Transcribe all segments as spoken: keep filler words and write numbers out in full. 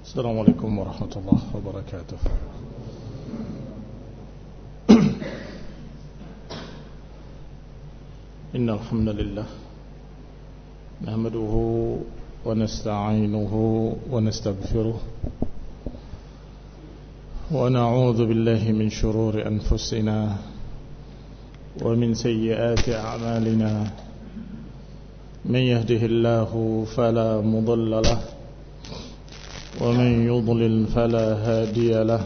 Assalamualaikum warahmatullahi wabarakatuh. Innal hamdalillah nahmaduhu wa nasta'inuhu wa nastaghfiruh wa na'udzu billahi min shururi anfusina wa min sayyiati a'malina. Man yahdihillahu fala mudilla lahu ومن يضلل فلا هادي له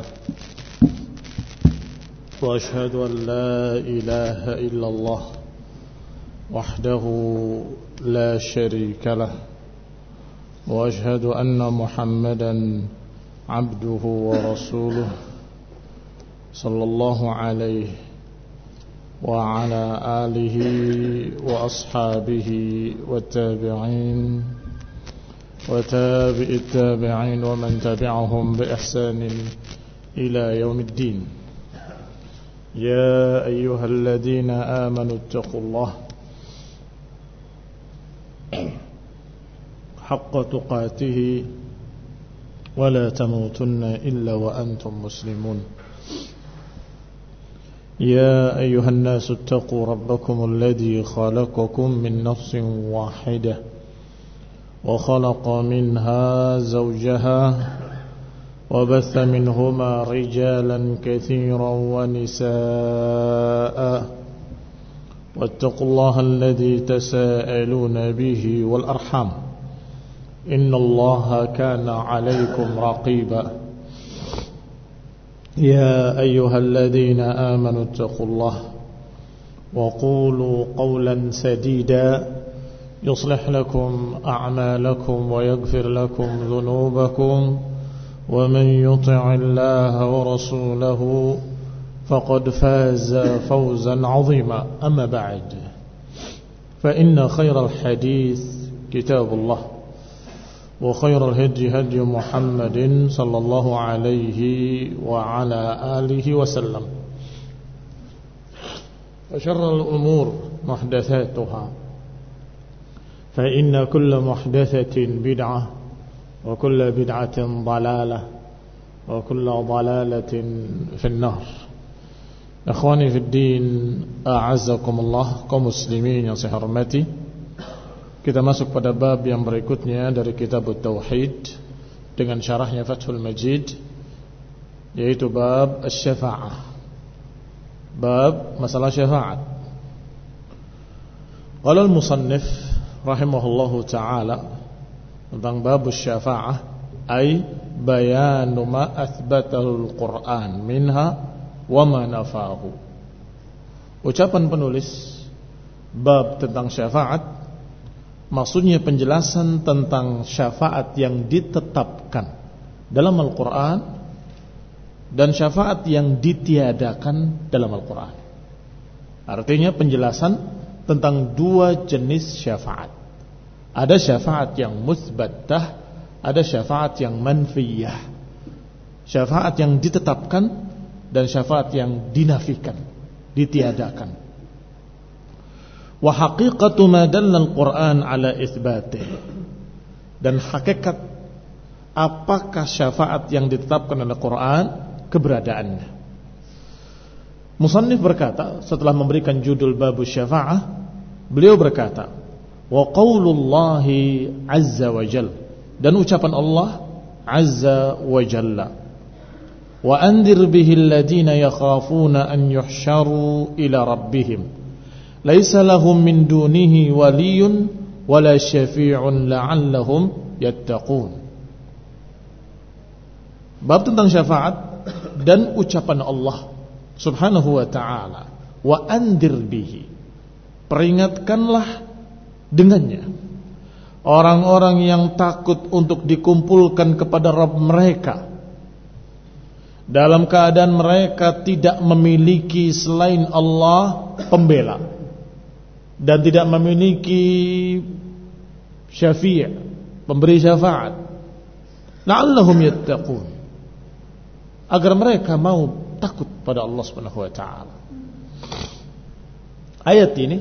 وأشهد أن لا إله إلا الله وحده لا شريك له وأشهد أن محمدا عبده ورسوله صلى الله عليه وعلى آله وأصحابه والتابعين وتابع التابعين ومن تبعهم بإحسان إلى يوم الدين. يا أيها الذين آمنوا اتقوا الله حق تقاته ولا تموتن إلا وأنتم مسلمون. يا أيها الناس اتقوا ربكم الذي خلقكم من نفس واحدة وخلق منها زوجها وبث منهما رجالا كثيرا ونساء واتقوا الله الذي تساءلون به والأرحام إن الله كان عليكم رقيبا. يا أيها الذين آمنوا اتقوا الله وقولوا قولا سديدا يصلح لكم أعمالكم ويغفر لكم ذنوبكم ومن يطع الله ورسوله فقد فاز فوزا عظيما. أما بعد فإن خير الحديث كتاب الله وخير الهدي هدي محمد صلى الله عليه وعلى آله وسلم وشر الأمور محدثاتها فإن كل محدثة بدعة وكل بدعة ضلالة وكل ضلالة في النار. Ikhwani fi din, a'azzakumullah, kaum muslimin yang saya hormati. Kita masuk pada bab yang berikutnya dari kitab Tauhid dengan syarahnya Fathul Majid, yaitu bab asy-syafa'ah. Bab masalah syafaat. Qala al-musannif rahimahullahu ta'ala tentang bab syafa'ah, ay bayanu ma athbatahu al-Qur'an minha wa ma nafahu. Ucapan penulis bab tentang syafaat maksudnya penjelasan tentang syafaat yang ditetapkan dalam Al-Qur'an dan syafaat yang ditiadakan dalam Al-Qur'an. Artinya penjelasan tentang dua jenis syafaat. Ada syafaat yang musbattah, ada syafaat yang manfiyah. Syafaat yang ditetapkan dan syafaat yang dinafikan, ditiadakan. Wa haqiqatu ma dalla al-Qur'an ala itsbatih. Dan hakikat apakah syafaat yang ditetapkan oleh Al-Qur'an, keberadaannya. Musannif berkata setelah memberikan judul bab syafa'ah, beliau berkata, wa qaulullahi azza wa jalla, dan ucapan Allah azza wa jalla, wa andir bihi alladhina yakhafuna an yuhsharu ila rabbihim laisa lahum min dunihi waliyyun wala syafi'un la'allahum yattaqun. Bab tentang syafaat dan ucapan Allah subhanahu wa ta'ala, wa andir bihi, peringatkanlah dengannya orang-orang yang takut untuk dikumpulkan kepada Rabb mereka dalam keadaan mereka tidak memiliki selain Allah pembela dan tidak memiliki syafi', pemberi syafaat, la'allahum yattaqun, agar mereka mau takut pada Allah Subhanahu wa taala. Ayat ini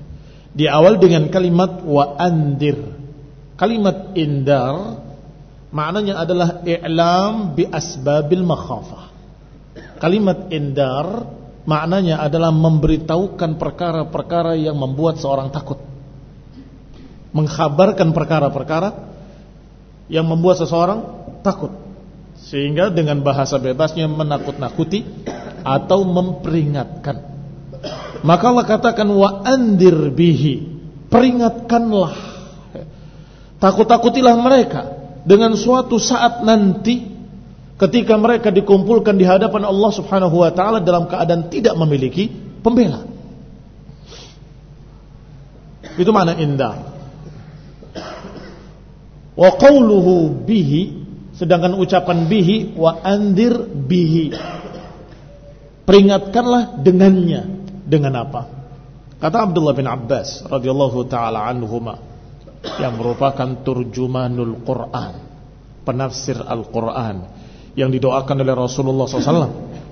diawal dengan kalimat wa andir. Kalimat indar maknanya adalah i'lam bi asbabil makhafah. Kalimat indar maknanya adalah memberitahukan perkara-perkara yang membuat seorang takut, mengkhabarkan perkara-perkara yang membuat seseorang takut, sehingga dengan bahasa bebasnya menakut-nakuti atau memperingatkan. Maka Allah katakan wa andir bihi, peringatkanlah, takut-takutilah mereka dengan suatu saat nanti ketika mereka dikumpulkan di hadapan Allah Subhanahu wa taala dalam keadaan tidak memiliki pembela. Itu makna indar. Wa qawluhu bihi, sedangkan ucapan bihi wa andir bihi, peringatkanlah dengannya. Dengan apa? Kata Abdullah bin Abbas radhiyallahu taala anhuma, yang merupakan turjumanul Quran, penafsir Al-Quran, yang didoakan oleh Rasulullah shallallahu alaihi wasallam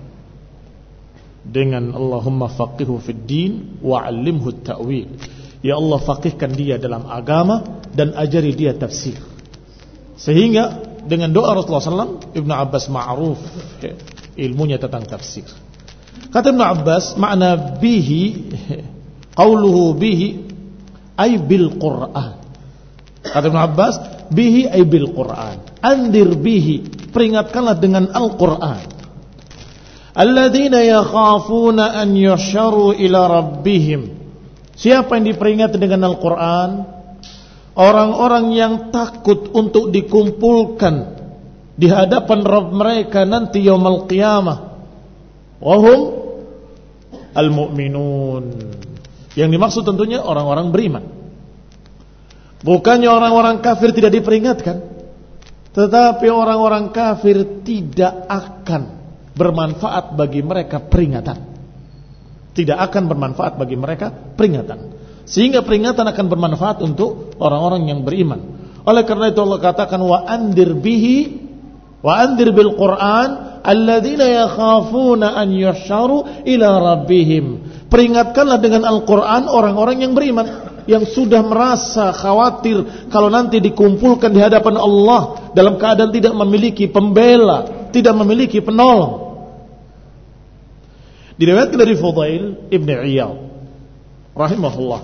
dengan Allahumma faqihu fid din wa'allimhu at-ta'wil. Ya Allah, faqihkan dia dalam agama dan ajari dia tafsir. Sehingga dengan doa Rasulullah shallallahu alaihi wasallam, Ibnu Abbas ma'ruf ilmunya tentang tafsir. Kata Ibnu Abbas, makna bihi, qauluhu bihi ay bil Qur'an. Kata Ibnu Abbas, bihi ay bil Qur'an. Andir bihi, peringatkanlah dengan Al-Qur'an. Alladzina yakhafuna an yuhsyaru ila rabbihim. Siapa yang diperingati dengan Al-Qur'an? Orang-orang yang takut untuk dikumpulkan di hadapan Rabb mereka nanti yaumul qiyamah. Wahum al-mu'minun. Yang dimaksud tentunya orang-orang beriman. Bukannya orang-orang kafir tidak diperingatkan, tetapi orang-orang kafir tidak akan bermanfaat bagi mereka peringatan. Tidak akan bermanfaat bagi mereka peringatan. Sehingga peringatan akan bermanfaat untuk orang-orang yang beriman. Oleh karena itu Allah katakan wa andir bihi wa andir bil Qur'an alladzina yakhafuna an yuhsyaru ila rabbihim. Peringatkanlah dengan Al-Qur'an orang-orang yang beriman, yang sudah merasa khawatir kalau nanti dikumpulkan di hadapan Allah dalam keadaan tidak memiliki pembela, tidak memiliki penolong. Diriwayatkan dari Fudail Ibn Iyad rahimahullah,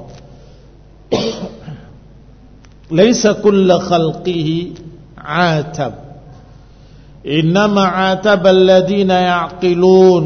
laisa kullu khalqihi atab, innama ataba alladhina ya'qilun.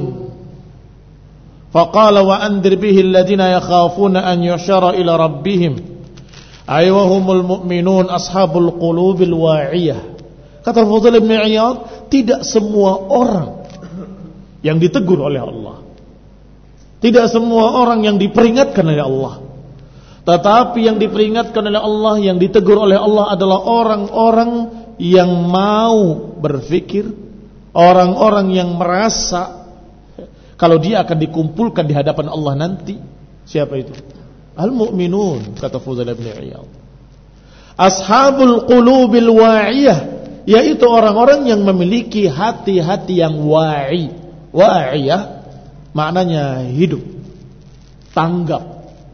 Faqala wa andir bihi alladhina yakhafuna an yushara ila rabbihim ay wa humul mu'minun ashabul qulubil wa'iyah. Kata Fudail bin Iyad, tidak semua orang yang ditegur oleh Allah, tidak semua orang yang diperingatkan oleh Allah, tetapi yang diperingatkan oleh Allah, yang ditegur oleh Allah adalah orang-orang yang mau berfikir, orang-orang yang merasa kalau dia akan dikumpulkan di hadapan Allah nanti. Siapa itu? Al-mu'minun, kata Fudail bin Iyad. Ashabul qulubil wa'iyah, yaitu orang-orang yang memiliki hati-hati yang wa'i. Wa'iyah maknanya hidup, tanggap.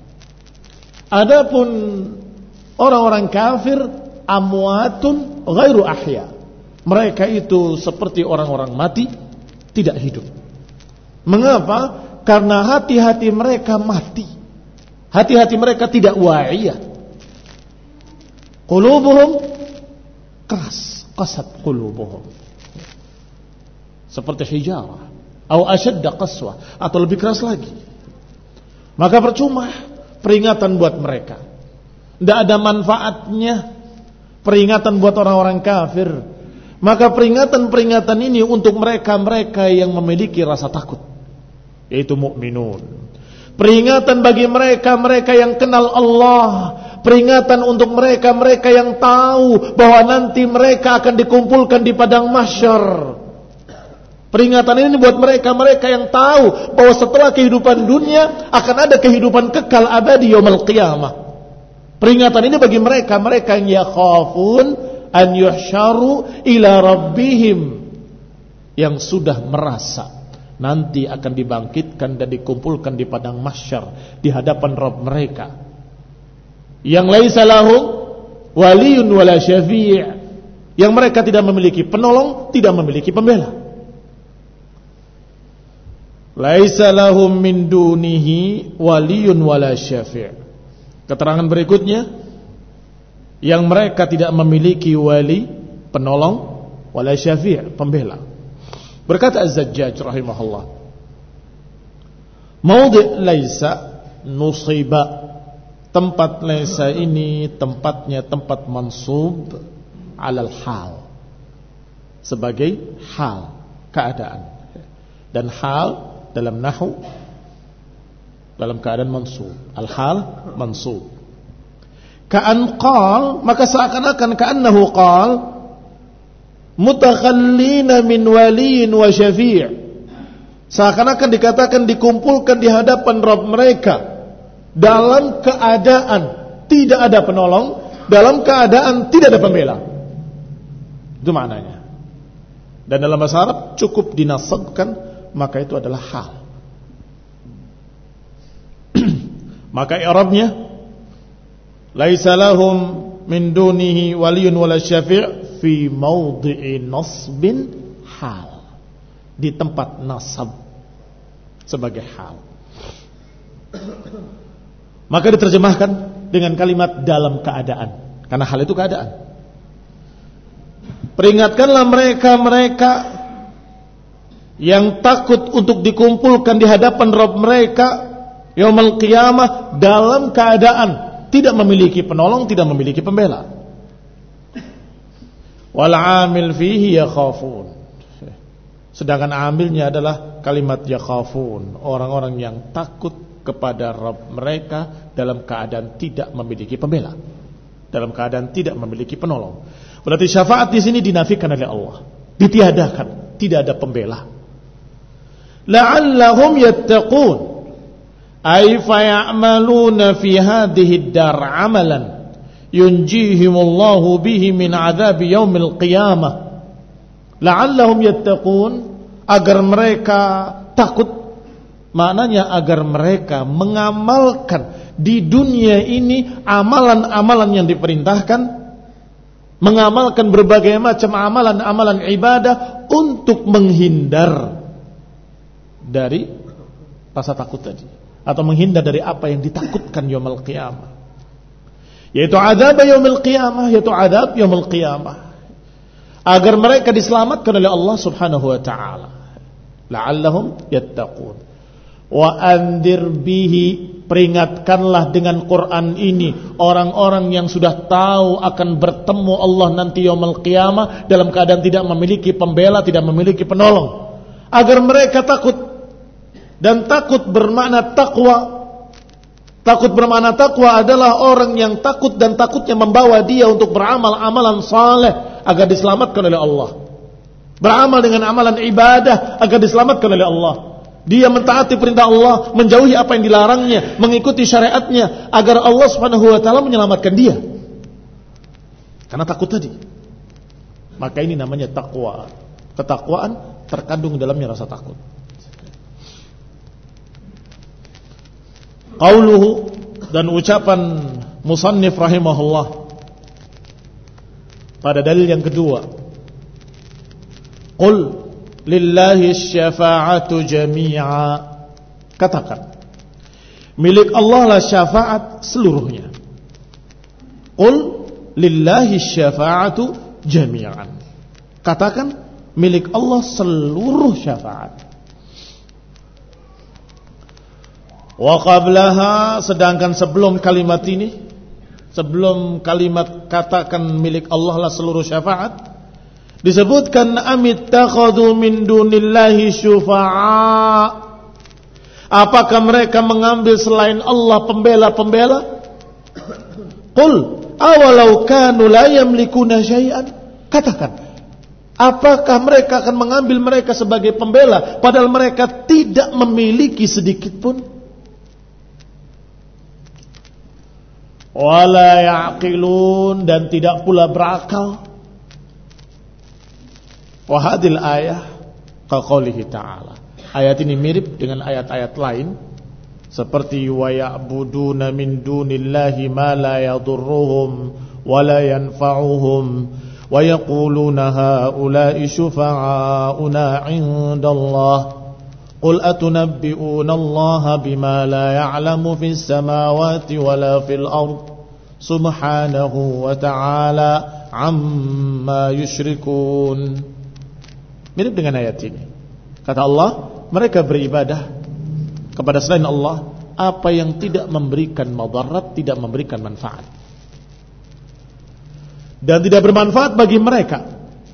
Adapun orang-orang kafir, amwatun ghairu ahya, mereka itu seperti orang-orang mati, tidak hidup. Mengapa? Karena hati-hati mereka mati, hati-hati mereka tidak wa'iyah. Qulubuhum keras, qasat qulubuhum, seperti hijarah, atau asyadda qaswah, atau lebih keras lagi. Maka percuma peringatan buat mereka, tidak ada manfaatnya peringatan buat orang-orang kafir. Maka peringatan-peringatan ini untuk mereka-mereka yang memiliki rasa takut, yaitu mukminun. Peringatan bagi mereka-mereka yang kenal Allah, peringatan untuk mereka-mereka yang tahu bahwa nanti mereka akan dikumpulkan di padang mahsyar. Peringatan ini buat mereka-mereka yang tahu bahwa setelah kehidupan dunia akan ada kehidupan kekal abadi yaumul qiyamah. Peringatan ini bagi mereka-mereka yang yakhafun an yuhsyaru ila rabbihim, yang sudah merasa nanti akan dibangkitkan dan dikumpulkan di padang mahsyar di hadapan Rabb mereka, yang laisa lahum waliyun wala syafi', yang mereka tidak memiliki penolong, tidak memiliki pembela. Laisa lahum min dunihi waliyun wala syafi'. Keterangan berikutnya, yang mereka tidak memiliki wali, penolong, wala syafi', pembela. Berkata Az-Zajjaj rahimahullah, maudhi' laisa nusiba, tempat laisa ini tempatnya tempat mansub alal hal, sebagai hal, keadaan. Dan hal dalam nahwu dalam keadaan mansub, al-hal mansub. Ka'an qal, maka seakan-akan ka'annahu qal mutakhallina min waliyin wa syafi', seakan-akan dikatakan dikumpulkan di hadapan Rabb mereka dalam keadaan tidak ada penolong, dalam keadaan tidak ada pembela. Itu maknanya. Dan dalam bahasa Arab cukup dinasabkan, maka itu adalah hal. Maka i'rabnya laisa lahum min dunihi waliyun wala syafi' fi maudhi'i nasbin hal, di tempat nasab sebagai hal. Maka diterjemahkan dengan kalimat dalam keadaan, karena hal itu keadaan. Peringatkanlah mereka-mereka yang takut untuk dikumpulkan di hadapan Rabb mereka yaumul qiyamah dalam keadaan tidak memiliki penolong, tidak memiliki pembela. Wal 'amil fihi yakhafun. Sedangkan amilnya adalah kalimat yakhafun, orang-orang yang takut kepada Rabb mereka dalam keadaan tidak memiliki pembela, dalam keadaan tidak memiliki penolong. Berarti syafaat di sini dinafikan oleh Allah, ditiadakan, tidak ada pembela. La'allahum yattaqun, ay faya'maluna fi hadhihi ad-dar 'amalan yunjihimullahu bihi min 'adzabi yaumil qiyamah. La'allahum yattaqun, agar mereka takut, maknanya agar mereka mengamalkan di dunia ini amalan-amalan yang diperintahkan, mengamalkan berbagai macam amalan-amalan ibadah untuk menghindar dari rasa takut tadi, atau menghindar dari apa yang ditakutkan yaumul qiyamah, yaitu azab yaumul qiyamah, yaitu azab yaumul qiyamah, agar mereka diselamatkan oleh Allah Subhanahu wa taala. La'allahum yattaqun. Wa andir bihi, peringatkanlah dengan Quran ini orang-orang yang sudah tahu akan bertemu Allah nanti yaumul qiyamah dalam keadaan tidak memiliki pembela, tidak memiliki penolong, agar mereka takut. Dan takut bermakna takwa. Takut bermakna takwa adalah orang yang takut, dan takutnya membawa dia untuk beramal amalan saleh agar diselamatkan oleh Allah, beramal dengan amalan ibadah agar diselamatkan oleh Allah. Dia mentaati perintah Allah, menjauhi apa yang dilarangnya, mengikuti syariatnya agar Allah Subhanahu wa taala menyelamatkan dia. Karena takut tadi. Maka ini namanya takwa. Ketakwaan terkandung dalamnya rasa takut. Qauluhu, dan ucapan musannif rahimahullah pada dalil yang kedua, qul lillahi syafa'atu jami'a, katakan milik Allah lah syafaat seluruhnya. Qul lillahi syafa'atu jami'an, katakan milik Allah seluruh syafaat. Wa qablaha, sedangkan sebelum kalimat ini, sebelum kalimat katakan milik Allah lah seluruh syafaat, disebutkan amittakhadhu min dunillahi syufa'a, apakah mereka mengambil selain Allah pembela-pembela? Qul awalau kanu la yamlikuna syai'an, katakan apakah mereka akan mengambil mereka sebagai pembela padahal mereka tidak memiliki sedikit pun? Wala ya'qilun, dan tidak pula berakal. Wa hadhil ayah ka qoulihi ta'ala, ayat ini mirip dengan ayat-ayat lain seperti wa ya'buduna min dunillahi ma la yadurruhum wa la yanfa'uhum wa yaquluna haula'i syufa'auna 'indallah qul atunabbi'una Allah bima la ya'lamu fis samawati wala fil ard subhanahu wa ta'ala amma yusyrikun. Mirip dengan ayat ini. Kata Allah, mereka beribadah kepada selain Allah apa yang tidak memberikan madarat, tidak memberikan manfaat, dan tidak bermanfaat bagi mereka.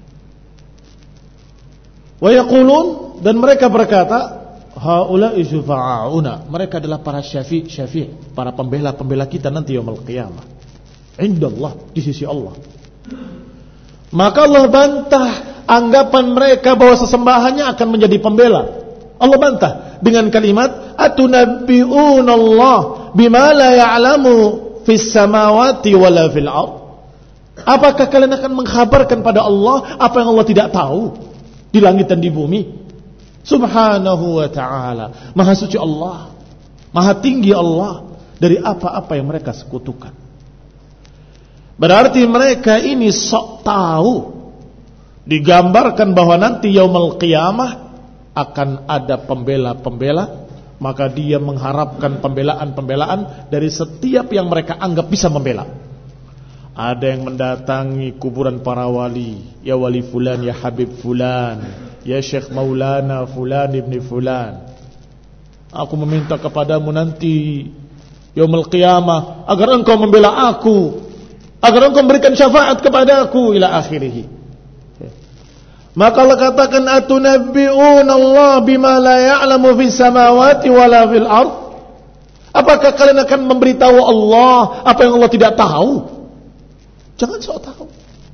Wa yaqulun, dan mereka berkata, haula'i syufa'auna, mereka adalah para syafi' syafi', para pembela-pembela kita nanti yaumul qiyamah. Indallah, di sisi Allah. Maka Allah bantah anggapan mereka bahwa sesembahannya akan menjadi pembela. Allah bantah dengan kalimat atunabbi'una Allah bima la ya'lamu fis samawati wala fil ard. Apakah kalian akan mengkhabarkan pada Allah apa yang Allah tidak tahu di langit dan di bumi? Subhanahu wa ta'ala, maha suci Allah, maha tinggi Allah dari apa-apa yang mereka sekutukan. Berarti mereka ini sok tahu. Digambarkan bahwa nanti yaumul qiyamah akan ada pembela-pembela, maka dia mengharapkan pembelaan-pembelaan dari setiap yang mereka anggap bisa membela. Ada yang mendatangi kuburan para wali, ya wali fulan, ya habib fulan, ya syekh maulana fulan ibni fulan, aku meminta kepadamu nanti yaumul qiyamah agar engkau membela aku, agar engkau memberikan syafaat kepadaku, ila akhirih. Maka Allah katakan atunabbi'una Allah bima la ya'lamu fis samawati wala fil ard. Apakah kalian akan memberitahu Allah apa yang Allah tidak tahu? Jangan sok tahu.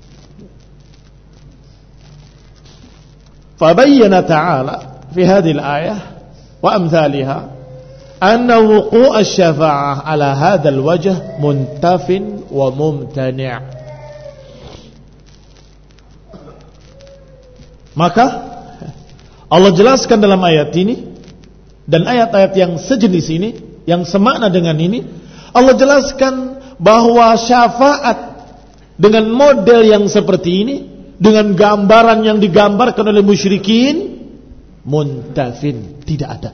Fabayyana ta'ala fi hadhihi al-ayah wa amthaliha anna wuqu' asy-syafa'ah ala hadzal wajh muntafin wa mumtani'. Maka Allah jelaskan dalam ayat ini dan ayat-ayat yang sejenis ini, yang semakna dengan ini, Allah jelaskan bahwa syafaat dengan model yang seperti ini, dengan gambaran yang digambarkan oleh musyrikin, muntafin, tidak ada.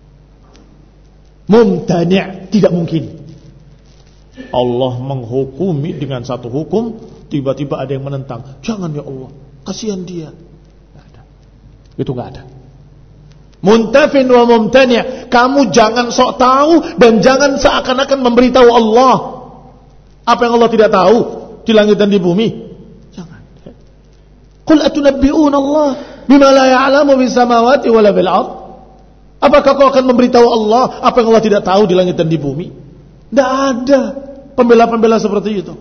Mumtani', tidak mungkin. Allah menghukumi dengan satu hukum, tiba-tiba ada yang menentang. Jangan ya Allah, kasihan dia. Itu enggak ada. Muntafin wa mumtani', kamu jangan sok tahu dan jangan seakan-akan memberitahu Allah apa yang Allah tidak tahu di langit dan di bumi. Jangan. Qul atunabbi'una Allah bima la ya'lamu bis samawati wala bil ard. Apakah kau akan memberitahu Allah apa yang Allah tidak tahu di langit dan di bumi? Tidak ada pembela-pembela seperti itu.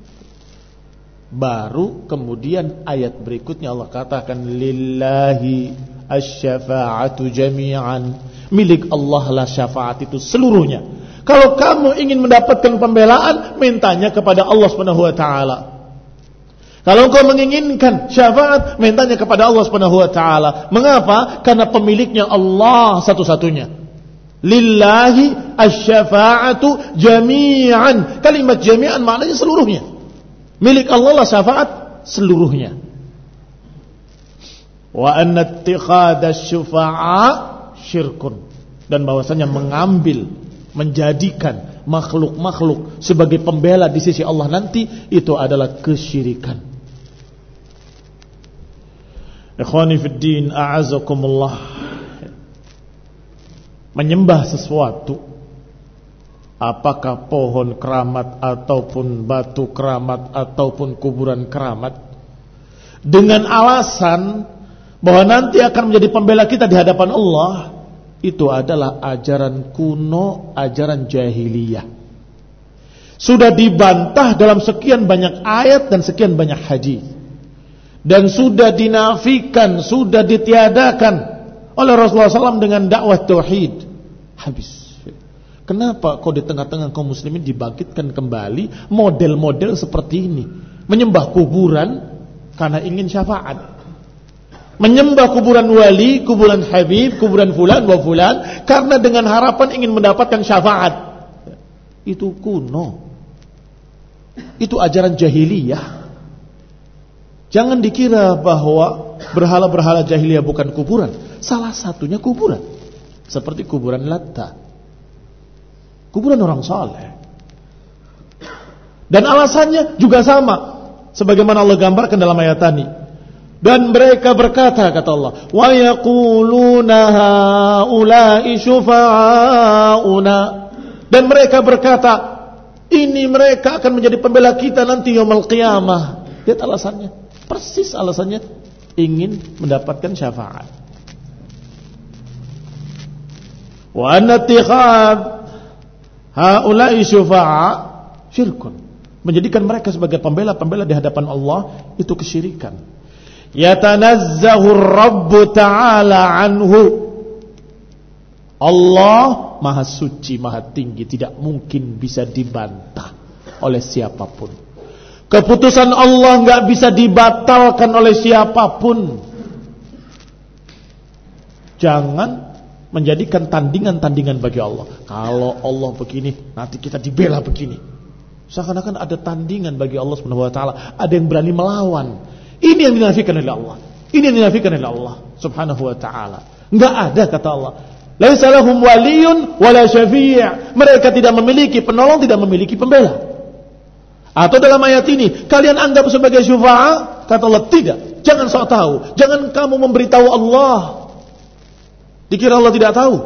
Baru kemudian ayat berikutnya Allah katakan lillahi asy-syafa'atu jami'an, milik Allah lah syafaat itu seluruhnya. Kalau kamu ingin mendapatkan pembelaan, mintanya kepada Allah Subhanahu wa taala. Kalau engkau menginginkan syafaat, mintanya kepada Allah Subhanahu wa taala. Mengapa? Karena pemiliknya Allah satu-satunya. Lillahi asy-syafa'atu jami'an. Kalimat jami'an maknanya seluruhnya. Milik Allah lah syafaat seluruhnya. Wa anna ittikhadha syufa'a syirkun, dan bahwasanya mengambil, menjadikan makhluk-makhluk sebagai pembela di sisi Allah nanti itu adalah kesyirikan. Ikhwani fid din, a'azakumullah. Menyembah sesuatu, apakah pohon keramat ataupun batu keramat ataupun kuburan keramat, dengan alasan bahwa nanti akan menjadi pembela kita di hadapan Allah, itu adalah ajaran kuno, ajaran jahiliyah. Sudah dibantah dalam sekian banyak ayat dan sekian banyak hadis, dan sudah dinafikan, sudah ditiadakan oleh Rasulullah shallallahu alaihi wasallam dengan dakwah tauhid. Habis. Kenapa kok di tengah-tengah kaum muslimin dibangkitkan kembali model-model seperti ini? Menyembah kuburan karena ingin syafaat, menyembah kuburan wali, kuburan habib, kuburan fulan wa fulan karena dengan harapan ingin mendapatkan syafaat. Itu kuno. Itu ajaran jahiliyah. Jangan dikira bahwa berhala-berhala jahiliyah bukan kuburan. Salah satunya kuburan. Seperti kuburan Latta, kuburan orang saleh. Dan alasannya juga sama, sebagaimana Allah gambarkan dalam ayat tadi. Dan mereka berkata, kata Allah, wa yaquluna haula'i syufa'auna. Dan mereka berkata, ini mereka akan menjadi pembela kita nanti yaumul qiyamah. Lihat alasannya, persis alasannya, ingin mendapatkan syafaat. Wa anna ittikhad haula'i syufa'a syirkun. Menjadikan mereka sebagai pembela-pembela di hadapan Allah itu kesyirikan. Yatanazzahu Rabbu ta'ala anhu. Allah maha suci, maha tinggi, tidak mungkin bisa dibantah oleh siapapun. Keputusan Allah enggak bisa dibatalkan oleh siapapun. Jangan menjadikan tandingan-tandingan bagi Allah. Kalau Allah begini, nanti kita dibela begini. Seakan-akan ada tandingan bagi Allah Subhanahu wa taala, ada yang berani melawan. Ini yang dinafikan oleh Allah. Ini yang dinafikan oleh Allah Subhanahu wa taala. Enggak ada, kata Allah. Laisa lahum waliyun wala syafi'. Mereka tidak memiliki penolong, tidak memiliki pembela. Atau dalam ayat ini, kalian anggap sebagai syufa'a? Kata Allah, tidak. Jangan sok tahu. Jangan kamu memberitahu Allah. Dikira Allah tidak tahu.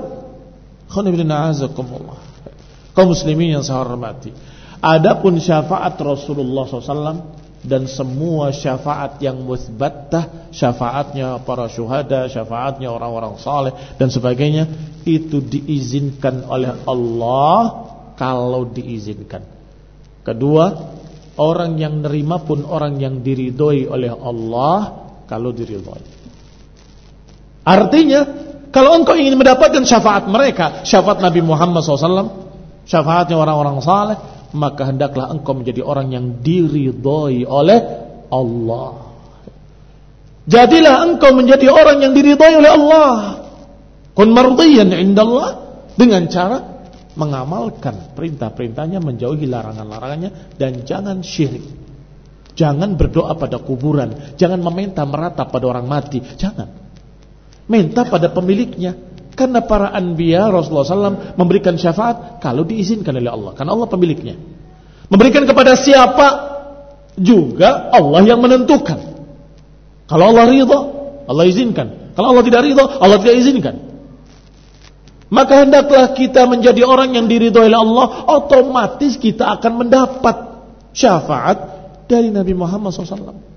Kaum muslimin yang saya hormati, adapun syafaat Rasulullah shallallahu alaihi wasallam dan semua syafaat yang musbattah, syafaatnya para syuhada, syafaatnya orang-orang saleh dan sebagainya, itu diizinkan oleh Allah kalau diizinkan. Kedua, orang yang nerima pun orang yang diridhoi oleh Allah kalau diridhoi. Artinya, kalau engkau ingin mendapatkan syafaat mereka, syafaat Nabi Muhammad shallallahu alaihi wasallam, syafaatnya orang-orang saleh, maka hendaklah engkau menjadi orang yang diridhoi oleh Allah. Jadilah engkau menjadi orang yang diridhoi oleh Allah. Kun mardiyan indallah, dengan cara mengamalkan perintah-perintahnya, menjauhi larangan-larangannya, dan jangan syirik. Jangan berdoa pada kuburan, jangan meminta meratap pada orang mati, jangan. Minta pada pemiliknya. Karena para anbiya Rasulullah shallallahu alaihi wasallam memberikan syafaat kalau diizinkan oleh Allah, karena Allah pemiliknya. Memberikan kepada siapa juga Allah yang menentukan. Kalau Allah ridha, Allah izinkan. Kalau Allah tidak ridha, Allah tidak izinkan. Maka hendaklah kita menjadi orang yang diridhoi oleh Allah, otomatis kita akan mendapat syafaat dari Nabi Muhammad shallallahu alaihi wasallam.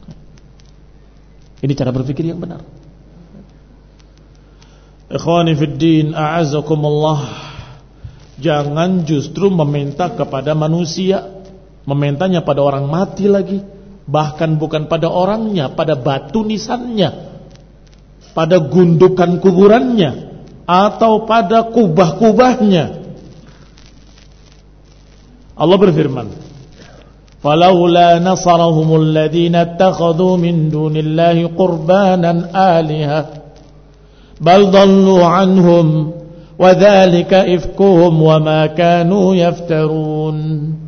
Ini cara berpikir yang benar. Ikhwani fid din, a'azzakumullah. Jangan justru meminta kepada manusia, memintanya pada orang mati lagi. Bahkan bukan pada orangnya, pada batu nisannya, pada gundukan kuburannya, atau pada kubah-kubahnya. Allah berfirman, "Falaula nasarahumul ladzina ittakhadhu min dunillahi qurbanan aliha bal dhallu anhum wa dzalika ifkuhum wa ma kanu yaftarun."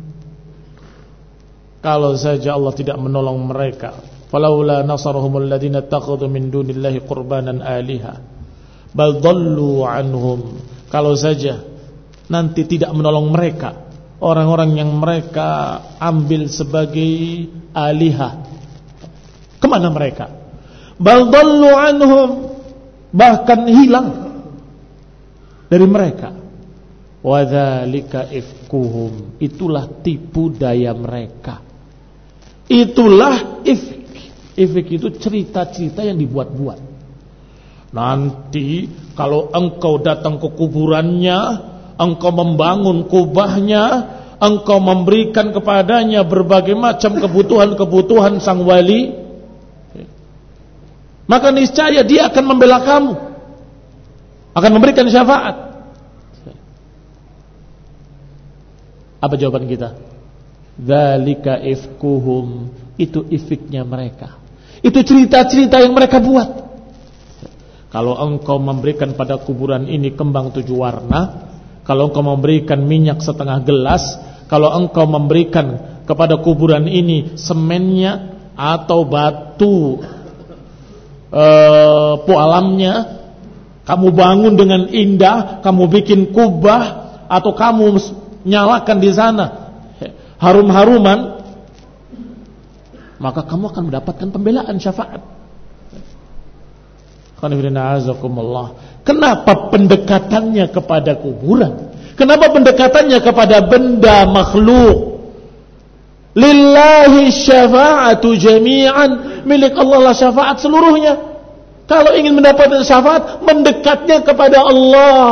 Kalau saja Allah tidak menolong mereka, falaula nasarahumul ladzina ittakhadhu min dunillahi qurbanan aliha bal dhallu anhum, kalau saja nanti tidak menolong mereka orang-orang yang mereka ambil sebagai alihah, kemana mereka? Bal dhallu anhum, bahkan hilang dari mereka. Wa dzalika ifkuhum, itulah tipu daya mereka. Itulah ifk. Ifk itu cerita-cerita yang dibuat-buat. Nanti kalau engkau datang ke kuburannya, engkau membangun kubahnya, engkau memberikan kepadanya berbagai macam kebutuhan-kebutuhan sang wali, maka niscaya dia akan membela kamu, akan memberikan syafaat. Apa jawaban kita? Dzalika ifkuhum, itu ifiknya mereka, itu cerita-cerita yang mereka buat. Kalau engkau memberikan pada kuburan ini kembang tujuh warna, kalau engkau memberikan minyak setengah gelas, kalau engkau memberikan kepada kuburan ini semennya, atau batu uh, pualamnya, kamu bangun dengan indah, kamu bikin kubah, atau kamu nyalakan di sana harum-haruman, maka kamu akan mendapatkan pembelaan syafaat. Kenapa pendekatannya kepada kuburan? Kenapa pendekatannya kepada benda makhluk? Lillahi syafa'atu jami'an, milik Allah lah syafaat seluruhnya. Kalau ingin mendapatkan syafaat, mendekatnya kepada Allah.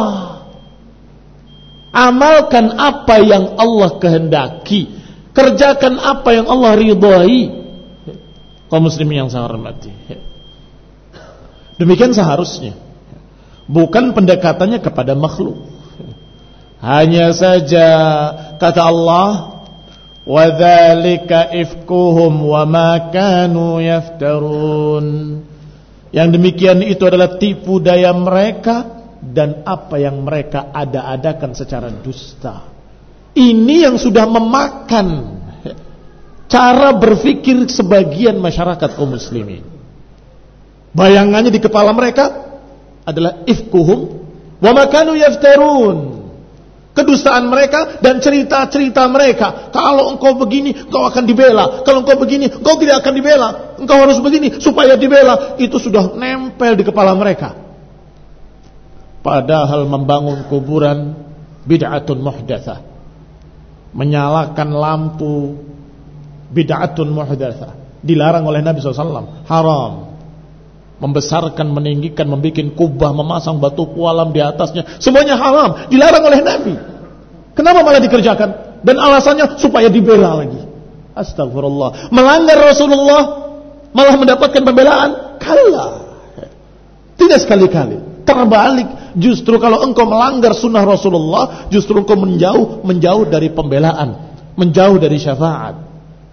Amalkan apa yang Allah kehendaki, kerjakan apa yang Allah ridhai. Kaum muslimin yang saya hormati, demikian seharusnya. Bukan pendekatannya kepada makhluk. Hanya saja kata Allah, wa dzalika ifkuhum wa ma kanu yaftarun. Yang demikian itu adalah tipu daya mereka dan apa yang mereka ada-adakan secara dusta. Ini yang sudah memakan cara berpikir sebagian masyarakat kaum muslimin. Bayangannya di kepala mereka adalah ifkuhum wa ma kanu yaftarun. Kedustaan mereka dan cerita-cerita mereka. Kalau engkau begini, engkau akan dibela. Kalau engkau begini, engkau tidak akan dibela. Engkau harus begini supaya dibela. Itu sudah nempel di kepala mereka. Padahal membangun kuburan bid'atun muhdatsah. Menyalakan lampu bid'atun muhdatsah. Dilarang oleh Nabi shallallahu alaihi wasallam. Haram. Membesarkan, meninggikan, membikin kubah, memasang batu pualam di atasnya, semuanya haram, dilarang oleh Nabi. Kenapa malah dikerjakan? Dan alasannya supaya dibela lagi. Astagfirullah. Melanggar Rasulullah malah mendapatkan pembelaan? Kalla. Tidak sekali-kali. Terbalik, justru kalau engkau melanggar sunnah Rasulullah, justru engkau menjauh menjauh dari pembelaan, menjauh dari syafaat.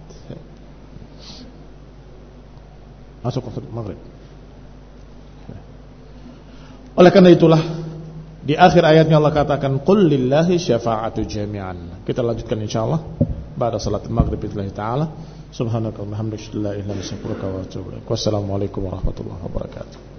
Masuk waktu maghrib. Oleh karena itulah di akhir ayatnya Allah katakan qul lillahi syafa'atu jami'an. Kita lanjutkan insyaallah pada salat maghrib billahi taala. Subhanakallahumma hamdaka la ilaha illa anta astaghfiruka wa atubu ilaik. Wassalamualaikum warahmatullahi wabarakatuh.